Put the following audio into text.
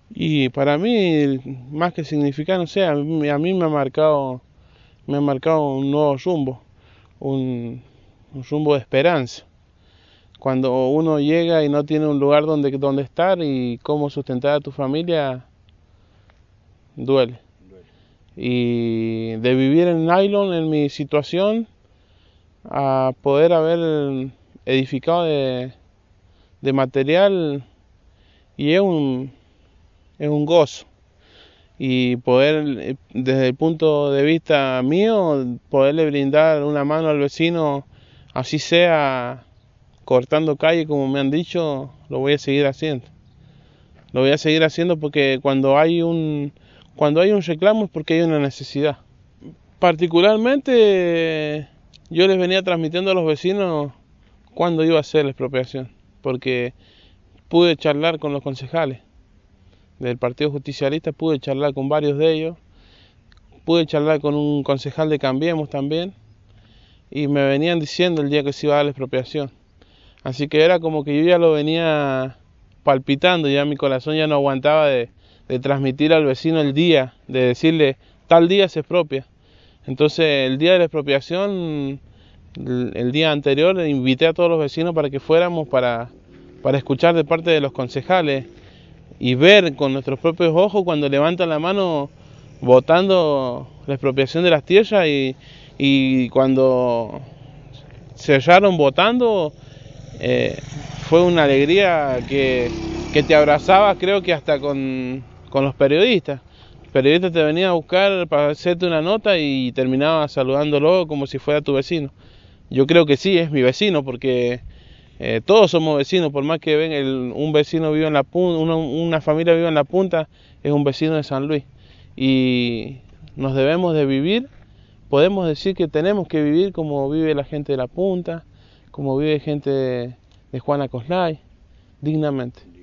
Y para mí, más que significar, no sé, a mí me ha marcado un nuevo rumbo, un rumbo de esperanza. Cuando uno llega y no tiene un lugar donde estar y cómo sustentar a tu familia, duele. Y de vivir en nylon en mi situación, a poder haber edificado de material, y es un gozo. Y poder, desde el punto de vista mío, poderle brindar una mano al vecino, así sea cortando calle como me han dicho, lo voy a seguir haciendo. Lo voy a seguir haciendo porque cuando hay un reclamo es porque hay una necesidad. Particularmente yo les venía transmitiendo a los vecinos cuándo iba a ser la expropiación, porque pude charlar con los concejales del Partido Justicialista, pude charlar con varios de ellos, pude charlar con un concejal de Cambiemos también, y me venían diciendo el día que se iba a dar la expropiación. Así que era como que yo ya lo venía palpitando, ya mi corazón ya no aguantaba de transmitir al vecino el día, de decirle tal día se expropia. Entonces el día de la expropiación, el día anterior, invité a todos los vecinos para que fuéramos para escuchar de parte de los concejales y ver con nuestros propios ojos cuando levantan la mano votando la expropiación de las tierras, y cuando cerraron votando, fue una alegría que te abrazaba, creo que hasta con los periodistas. El periodista te venía a buscar para hacerte una nota y terminaba saludándolo como si fuera tu vecino. Yo creo que sí, es mi vecino, porque todos somos vecinos, por más que un vecino vive en la punta, una familia vive en la punta, es un vecino de San Luis. Y nos debemos de vivir, podemos decir que tenemos que vivir como vive la gente de la punta, como vive gente de Juana Coslay, dignamente.